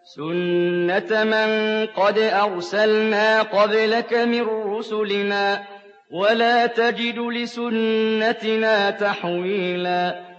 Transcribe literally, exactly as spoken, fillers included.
سُنَّةَ مَن قَدْ أَرْسَلْنَا قَبْلَكَ مِن رُّسُلِنَا ۖ وَلَا تَجِدُ لِسُنَّتِنَا تَحْوِيلًا